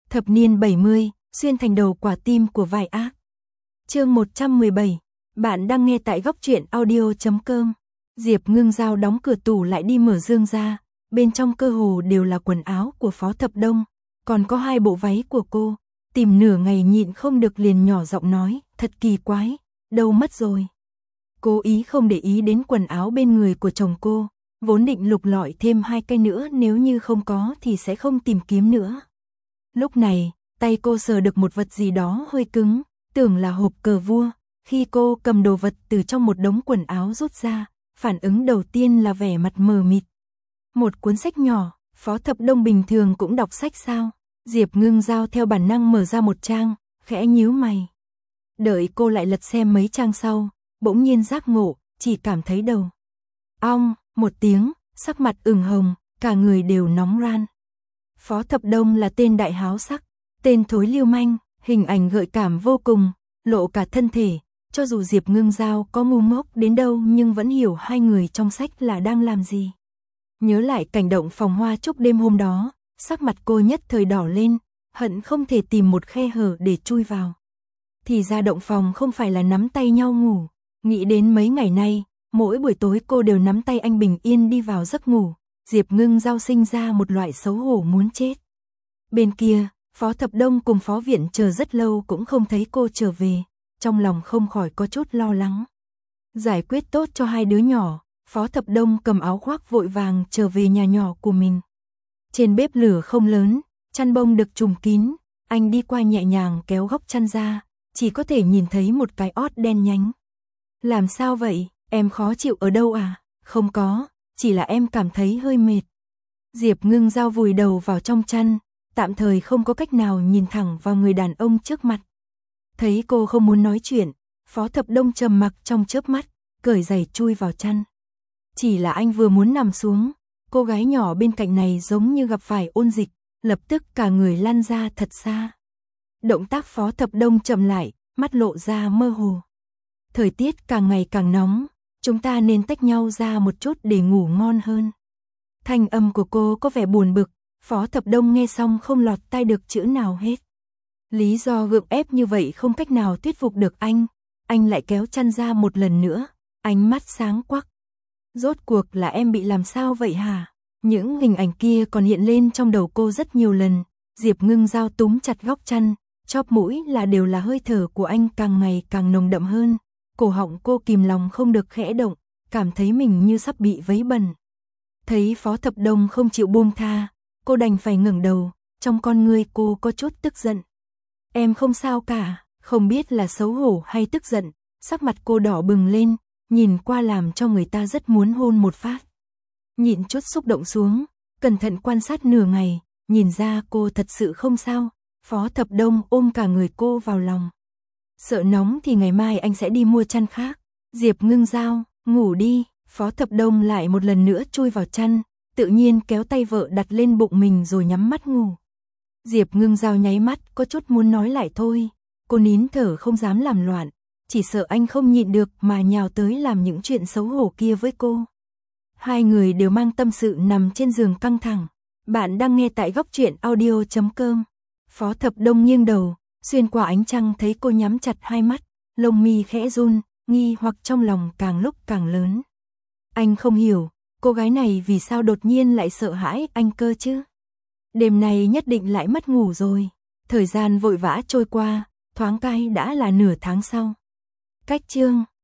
Thập niên 70, xuyên thành đầu quả tim của vai ác. Chương 117. Bạn đang nghe tại góc truyện audio.com. Diệp Ngưng Giao đóng cửa tủ lại đi mở dương ra, bên trong cơ hồ đều là quần áo của Phó Thập Đông, còn có 2 bộ váy của cô. Tìm nửa ngày nhịn không được liền nhỏ giọng nói, thật kỳ quái, đâu mất rồi. Cố ý không để ý đến quần áo bên người của chồng cô, vốn định lục lọi thêm 2 cái nữa, nếu như không có thì sẽ không tìm kiếm nữa. Lúc này, tay cô sờ được một vật gì đó hơi cứng, tưởng là hộp cờ vua. Khi cô cầm đồ vật từ trong một đống quần áo rút ra, phản ứng đầu tiên là vẻ mặt mờ mịt. Một cuốn sách nhỏ, Phó Thập Đông bình thường cũng đọc sách sao? Diệp Ngưng Giao theo bản năng mở ra một trang, khẽ nhíu mày. Đợi cô lại lật xem mấy trang sau, bỗng nhiên giác ngộ, chỉ cảm thấy đầu ong một tiếng, sắc mặt ửng hồng, cả người đều nóng ran. Phó Thập Đông là tên đại háo sắc, tên thối lưu manh, hình ảnh gợi cảm vô cùng, lộ cả thân thể. Cho dù Diệp Ngưng Giao có ngu ngốc đến đâu nhưng vẫn hiểu 2 người trong sách là đang làm gì. Nhớ lại cảnh động phòng hoa chúc đêm hôm đó, sắc mặt cô nhất thời đỏ lên, hận không thể tìm một khe hở để chui vào. Thì ra động phòng không phải là nắm tay nhau ngủ, nghĩ đến mấy ngày nay, mỗi buổi tối cô đều nắm tay anh bình yên đi vào giấc ngủ, Diệp Ngưng Giao sinh ra một loại xấu hổ muốn chết. Bên kia, Phó Thập Đông cùng Phó Viện chờ rất lâu cũng không thấy cô trở về, trong lòng không khỏi có chút lo lắng. Giải quyết tốt cho 2 đứa nhỏ, Phó Thập Đông cầm áo khoác vội vàng trở về nhà nhỏ của mình. Trên bếp lửa không lớn, chăn bông được trùm kín, anh đi qua nhẹ nhàng kéo góc chăn ra, chỉ có thể nhìn thấy một cái ót đen nhánh. Làm sao vậy, em khó chịu ở đâu à? Không có, chỉ là em cảm thấy hơi mệt. Diệp Ngưng Giao vùi đầu vào trong chăn, tạm thời không có cách nào nhìn thẳng vào người đàn ông trước mặt. Thấy cô không muốn nói chuyện, Phó Thập Đông trầm mặc trong chớp mắt, cởi giày chui vào chăn. Chỉ là anh vừa muốn nằm xuống, cô gái nhỏ bên cạnh này giống như gặp phải ôn dịch, lập tức cả người lăn ra thật xa. Động tác Phó Thập Đông chậm lại, mắt lộ ra mơ hồ. Thời tiết càng ngày càng nóng, chúng ta nên tách nhau ra một chút để ngủ ngon hơn. Thanh âm của cô có vẻ buồn bực, Phó Thập Đông nghe xong không lọt tai được chữ nào hết. Lý do gượng ép như vậy không cách nào thuyết phục được anh lại kéo chăn ra một lần nữa, ánh mắt sáng quắc. Rốt cuộc là em bị làm sao vậy hả? Những hình ảnh kia còn hiện lên trong đầu cô rất nhiều lần, Diệp Ngưng Giao túm chặt góc chăn, chóp mũi đều là hơi thở của anh càng ngày càng nồng đậm hơn, cổ họng cô kìm lòng không được khẽ động, cảm thấy mình như sắp bị vấy bẩn. Thấy Phó Thập Đông không chịu buông tha, cô đành phải ngẩng đầu, trong con ngươi cô có chút tức giận. Em không sao cả, không biết là xấu hổ hay tức giận, sắc mặt cô đỏ bừng lên, nhìn qua làm cho người ta rất muốn hôn một phát. Nhịn chút xúc động xuống, cẩn thận quan sát nửa ngày, nhìn ra cô thật sự không sao, Phó Thập Đông ôm cả người cô vào lòng. Sợ nóng thì ngày mai anh sẽ đi mua chăn khác. Diệp Ngưng Giao, ngủ đi. Phó Thập Đông lại một lần nữa chui vào chăn, tự nhiên kéo tay vợ đặt lên bụng mình rồi nhắm mắt ngủ. Diệp Ngưng Giao nháy mắt, có chút muốn nói lại thôi, cô nín thở không dám làm loạn, chỉ sợ anh không nhịn được mà nhào tới làm những chuyện xấu hổ kia với cô. 2 người đều mang tâm sự nằm trên giường căng thẳng. Bạn đang nghe tại góc truyện audio.com. Phó Thập Đông nghiêng đầu, xuyên qua ánh trăng thấy cô nhắm chặt 2 mắt, lông mi khẽ run, nghi hoặc trong lòng càng lúc càng lớn. Anh không hiểu, cô gái này vì sao đột nhiên lại sợ hãi anh cơ chứ? Đêm này nhất định lại mất ngủ rồi. Thời gian vội vã trôi qua, thoáng cái đã là nửa tháng sau. Cách chương